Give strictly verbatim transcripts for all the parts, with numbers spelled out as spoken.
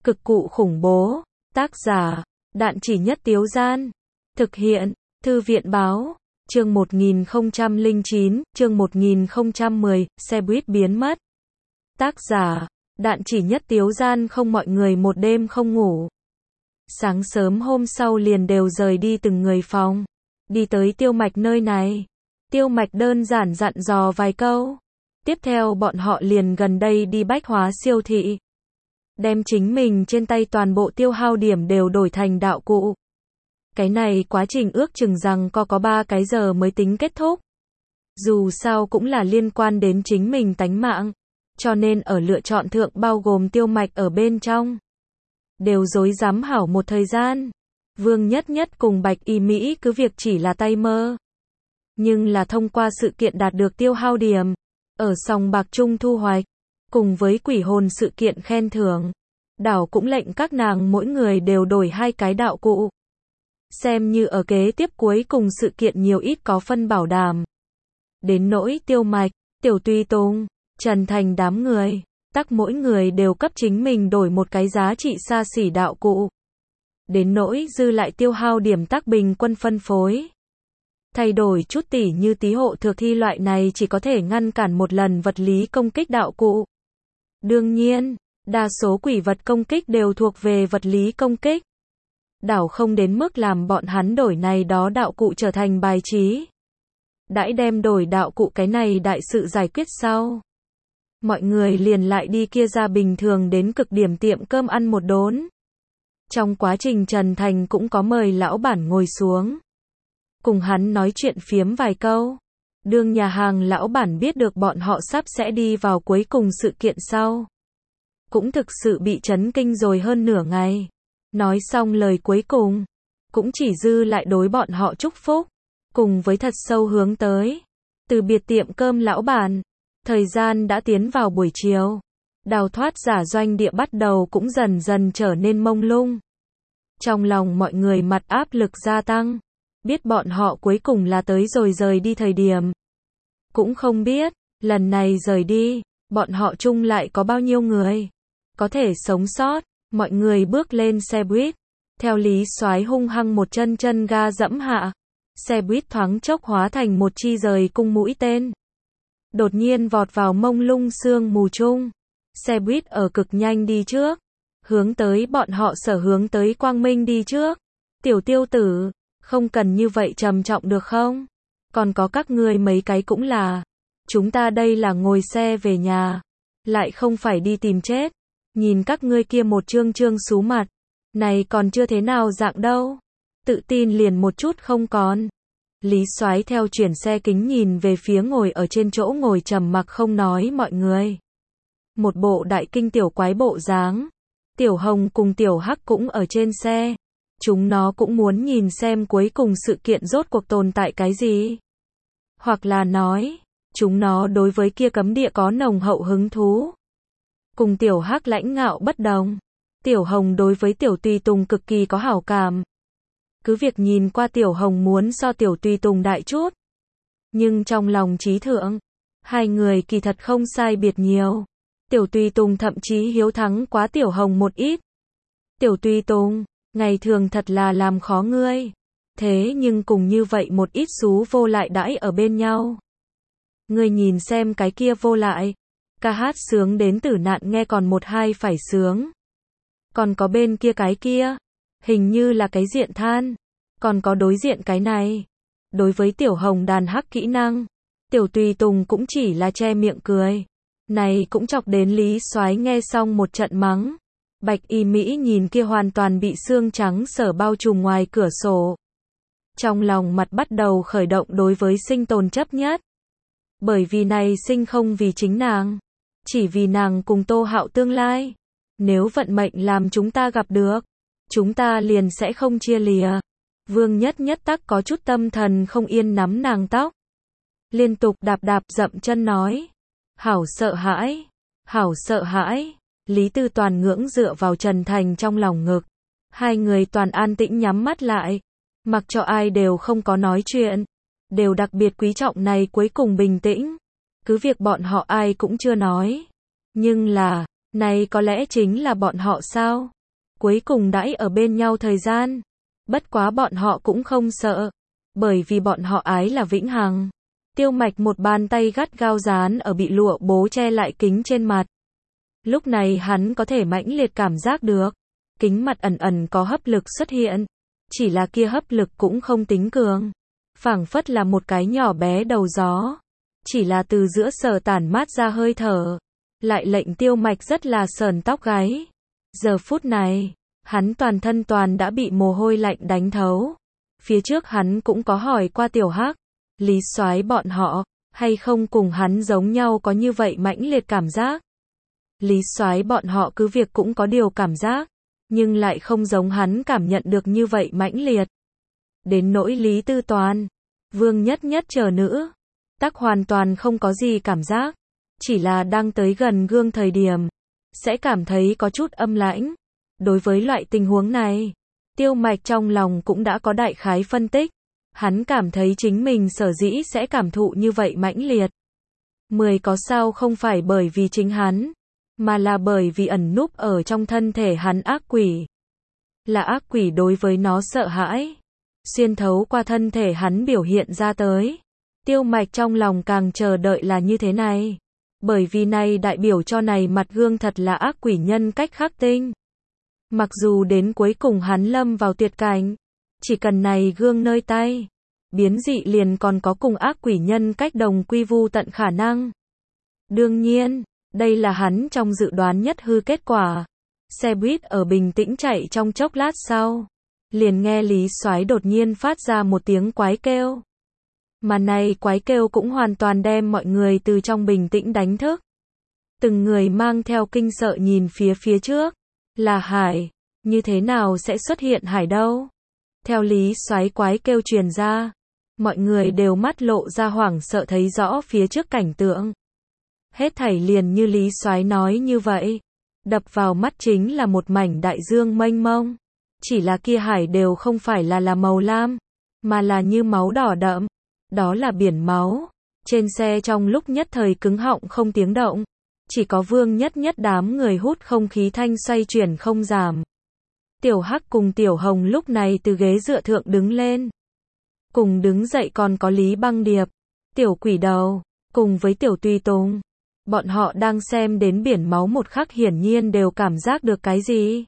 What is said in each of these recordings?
Cực cụ khủng bố. Tác giả, Đạn Chỉ Nhất Tiếu Gian. Thực hiện, Thư viện báo. Chương một nghìn không trăm lẻ chín, chương một nghìn không trăm mười, xe buýt biến mất. Tác giả, Đạn Chỉ Nhất Tiếu Gian. Không, mọi người một đêm không ngủ. Sáng sớm hôm sau liền đều rời đi từng người phòng. Đi tới Tiêu Mạch nơi này. Tiêu Mạch đơn giản dặn dò vài câu. Tiếp theo bọn họ liền gần đây đi bách hóa siêu thị. Đem chính mình trên tay toàn bộ tiêu hao điểm đều đổi thành đạo cụ. Cái này quá trình ước chừng rằng có có ba cái giờ mới tính kết thúc. Dù sao cũng là liên quan đến chính mình tánh mạng. Cho nên ở lựa chọn thượng bao gồm Tiêu Mạch ở bên trong. Đều rối rắm hảo một thời gian. Vương Nhất Nhất cùng Bạch Y Mỹ cứ việc chỉ là tay mơ. Nhưng là thông qua sự kiện đạt được tiêu hao điểm. Ở sòng bạc chung thu hoạch. Cùng với quỷ hồn sự kiện khen thưởng. Đảo cũng lệnh các nàng mỗi người đều đổi hai cái đạo cụ. Xem như ở kế tiếp cuối cùng sự kiện nhiều ít có phân bảo đảm. Đến nỗi Tiêu Mạch, Tiểu Tùy Tùng, Trần Thành đám người, tắc mỗi người đều cấp chính mình đổi một cái giá trị xa xỉ đạo cụ. Đến nỗi dư lại tiêu hao điểm tắc bình quân phân phối. Thay đổi chút tỉ như tí hộ thược thi loại này chỉ có thể ngăn cản một lần vật lý công kích đạo cụ. Đương nhiên, đa số quỷ vật công kích đều thuộc về vật lý công kích. Đảo không đến mức làm bọn hắn đổi này đó đạo cụ trở thành bài trí. Đãi đem đổi đạo cụ cái này đại sự giải quyết sau. Mọi người liền lại đi kia ra bình thường đến cực điểm tiệm cơm ăn một đốn. Trong quá trình Trần Thành cũng có mời lão bản ngồi xuống. Cùng hắn nói chuyện phiếm vài câu. Đương nhà hàng lão bản biết được bọn họ sắp sẽ đi vào cuối cùng sự kiện sau. Cũng thực sự bị chấn kinh rồi hơn nửa ngày. Nói xong lời cuối cùng. Cũng chỉ dư lại đối bọn họ chúc phúc. Cùng với thật sâu hướng tới. Từ biệt tiệm cơm lão bản. Thời gian đã tiến vào buổi chiều. Đào thoát giả doanh địa bắt đầu cũng dần dần trở nên mông lung. Trong lòng mọi người mặt áp lực gia tăng. Biết bọn họ cuối cùng là tới rồi rời đi thời điểm. Cũng không biết, lần này rời đi, bọn họ chung lại có bao nhiêu người. Có thể sống sót, mọi người bước lên xe buýt. Theo Lý Soái hung hăng một chân chân ga dẫm hạ. Xe buýt thoáng chốc hóa thành một chi rời cung mũi tên. Đột nhiên vọt vào mông lung sương mù chung. Xe buýt ở cực nhanh đi trước. Hướng tới bọn họ sở hướng tới quang minh đi trước. Tiểu Tiêu tử, không cần như vậy trầm trọng được không? Còn có các ngươi mấy cái cũng là. Chúng ta đây là ngồi xe về nhà. Lại không phải đi tìm chết. Nhìn các ngươi kia một trương trương xú mặt. Này còn chưa thế nào dạng đâu. Tự tin liền một chút không còn. Lý Soái theo chuyển xe kính nhìn về phía ngồi ở trên chỗ ngồi trầm mặc không nói mọi người. Một bộ đại kinh tiểu quái bộ dáng. Tiểu Hồng cùng Tiểu Hắc cũng ở trên xe. Chúng nó cũng muốn nhìn xem cuối cùng sự kiện rốt cuộc tồn tại cái gì. Hoặc là nói, chúng nó đối với kia cấm địa có nồng hậu hứng thú. Cùng Tiểu Hắc lãnh ngạo bất đồng. Tiểu Hồng đối với Tiểu Tùy Tùng cực kỳ có hảo cảm. Cứ việc nhìn qua Tiểu Hồng muốn so Tiểu Tùy Tùng đại chút. Nhưng trong lòng trí thượng, hai người kỳ thật không sai biệt nhiều. Tiểu Tùy Tùng thậm chí hiếu thắng quá Tiểu Hồng một ít. Tiểu Tùy Tùng, ngày thường thật là làm khó ngươi. Thế nhưng cùng như vậy một ít xú vô lại đãi ở bên nhau. Ngươi nhìn xem cái kia vô lại. Ca hát sướng đến tử nạn nghe còn một hai phải sướng. Còn có bên kia cái kia. Hình như là cái diện than. Còn có đối diện cái này. Đối với Tiểu Hồng đàn hắc kỹ năng. Tiểu Tùy Tùng cũng chỉ là che miệng cười. Này cũng chọc đến Lý Soái nghe xong một trận mắng. Bạch Y Mỹ nhìn kia hoàn toàn bị xương trắng sở bao trùm ngoài cửa sổ. Trong lòng mặt bắt đầu khởi động đối với sinh tồn chấp nhất. Bởi vì này sinh không vì chính nàng. Chỉ vì nàng cùng Tô Hạo tương lai. Nếu vận mệnh làm chúng ta gặp được. Chúng ta liền sẽ không chia lìa. Vương Nhất Nhất tắc có chút tâm thần không yên nắm nàng tóc. Liên tục đạp đạp dậm chân nói. Hảo sợ hãi. Hảo sợ hãi. Lý Tư Toàn ngưỡng dựa vào Trần Thành trong lòng ngực. Hai người toàn an tĩnh nhắm mắt lại. Mặc cho ai đều không có nói chuyện. Đều đặc biệt quý trọng này cuối cùng bình tĩnh. Cứ việc bọn họ ai cũng chưa nói. Nhưng là, này có lẽ chính là bọn họ sao? cuối cùng đãi ở bên nhau thời gian. Bất quá bọn họ cũng không sợ, bởi vì bọn họ ái là vĩnh hằng. Tiêu Mạch một bàn tay gắt gao dán ở bị lụa bố che lại kính trên mặt. Lúc này hắn có thể mãnh liệt cảm giác được, kính mặt ẩn ẩn có hấp lực xuất hiện, chỉ là kia hấp lực cũng không tính cường, phảng phất là một cái nhỏ bé đầu gió, chỉ là từ giữa sở tản mát ra hơi thở, lại lệnh Tiêu Mạch rất là sởn tóc gáy. Giờ phút này, hắn toàn thân toàn đã bị mồ hôi lạnh đánh thấu. Phía trước hắn cũng có hỏi qua Tiểu Hắc, Lý Soái bọn họ, hay không cùng hắn giống nhau có như vậy mãnh liệt cảm giác. Lý Soái bọn họ cứ việc cũng có điều cảm giác, nhưng lại không giống hắn cảm nhận được như vậy mãnh liệt. Đến nỗi Lý Tư Toàn, Vương Nhất Nhất chờ nữ, tắc hoàn toàn không có gì cảm giác, chỉ là đang tới gần gương thời điểm, sẽ cảm thấy có chút âm lãnh. Đối với loại tình huống này, Tiêu Mạch trong lòng cũng đã có đại khái phân tích, hắn cảm thấy chính mình sở dĩ sẽ cảm thụ như vậy mãnh liệt. Mười có sao không phải bởi vì chính hắn, mà là bởi vì ẩn núp ở trong thân thể hắn ác quỷ. Là ác quỷ đối với nó sợ hãi, xuyên thấu qua thân thể hắn biểu hiện ra tới. Tiêu Mạch trong lòng càng chờ đợi là như thế này, bởi vì này đại biểu cho này mặt gương thật là ác quỷ nhân cách khắc tinh. Mặc dù đến cuối cùng hắn lâm vào tuyệt cảnh, chỉ cần này gương nơi tay, biến dị liền còn có cùng ác quỷ nhân cách đồng quy vu tận khả năng. Đương nhiên, đây là hắn trong dự đoán nhất hư kết quả. Xe buýt ở bình tĩnh chạy trong chốc lát sau, liền nghe Lý Soái đột nhiên phát ra một tiếng quái kêu. Mà này quái kêu cũng hoàn toàn đem mọi người từ trong bình tĩnh đánh thức. Từng người mang theo kinh sợ nhìn phía phía trước. Là Hải, như thế nào sẽ xuất hiện Hải đâu? Theo Lý Soái quái kêu truyền ra, mọi người đều mắt lộ ra hoảng sợ thấy rõ phía trước cảnh tượng. Hết thảy liền như Lý Soái nói như vậy, đập vào mắt chính là một mảnh đại dương mênh mông, chỉ là kia hải đều không phải là là màu lam, mà là như máu đỏ đậm, đó là biển máu. Trên xe trong lúc nhất thời cứng họng không tiếng động, chỉ có Vương Nhất Nhất đám người hút không khí thanh xoay chuyển không giảm. Tiểu Hắc cùng Tiểu Hồng lúc này từ ghế dựa thượng đứng lên. Cùng đứng dậy còn có Lý Băng Điệp, Tiểu Quỷ Đầu, cùng với Tiểu Tùy Tùng. Bọn họ đang xem đến biển máu một khắc hiển nhiên đều cảm giác được cái gì.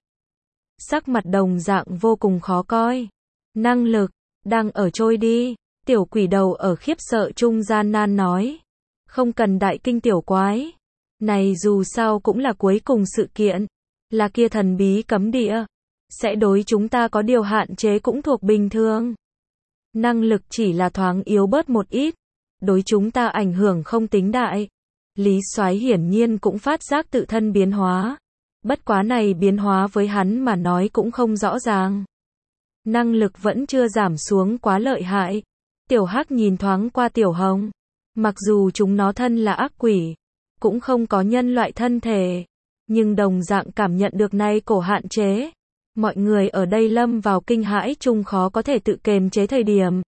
Sắc mặt đồng dạng vô cùng khó coi. Năng lực, đang ở trôi đi. Tiểu Quỷ Đầu ở khiếp sợ trung gian nan nói. Không cần đại kinh tiểu quái. Này dù sao cũng là cuối cùng sự kiện. Là kia thần bí cấm địa. Sẽ đối chúng ta có điều hạn chế cũng thuộc bình thường. Năng lực chỉ là thoáng yếu bớt một ít. Đối chúng ta ảnh hưởng không tính đại. Lý Soái hiển nhiên cũng phát giác tự thân biến hóa. Bất quá này biến hóa với hắn mà nói cũng không rõ ràng. Năng lực vẫn chưa giảm xuống quá lợi hại. Tiểu Hắc nhìn thoáng qua Tiểu Hồng. Mặc dù chúng nó thân là ác quỷ, cũng không có nhân loại thân thể, nhưng đồng dạng cảm nhận được nay cổ hạn chế. Mọi người ở đây lâm vào kinh hãi chung khó có thể tự kềm chế thời điểm.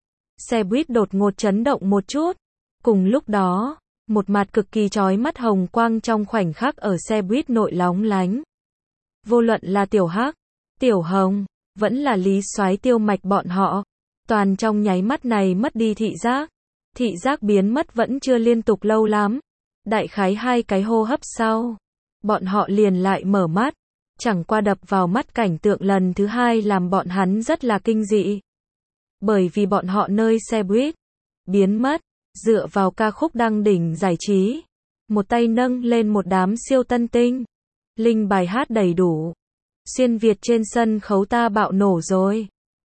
Xe buýt đột ngột chấn động một chút. Cùng lúc đó, một mặt cực kỳ chói mắt hồng quang trong khoảnh khắc ở xe buýt nội lóng lánh. Vô luận là Tiểu Hắc, Tiểu Hồng, vẫn là Lý Soái Tiêu Mạch bọn họ, toàn trong nháy mắt này mất đi thị giác. Thị giác biến mất vẫn chưa liên tục lâu lắm. Đại khái hai cái hô hấp sau, bọn họ liền lại mở mắt. Chẳng qua đập vào mắt cảnh tượng lần thứ hai làm bọn hắn rất là kinh dị. Bởi vì bọn họ nơi xe buýt biến mất, dựa vào ca khúc đăng đỉnh giải trí, một tay nâng lên một đám siêu tân tinh. Linh bài hát đầy đủ. Xuyên Việt trên sân khấu ta bạo nổ rồi.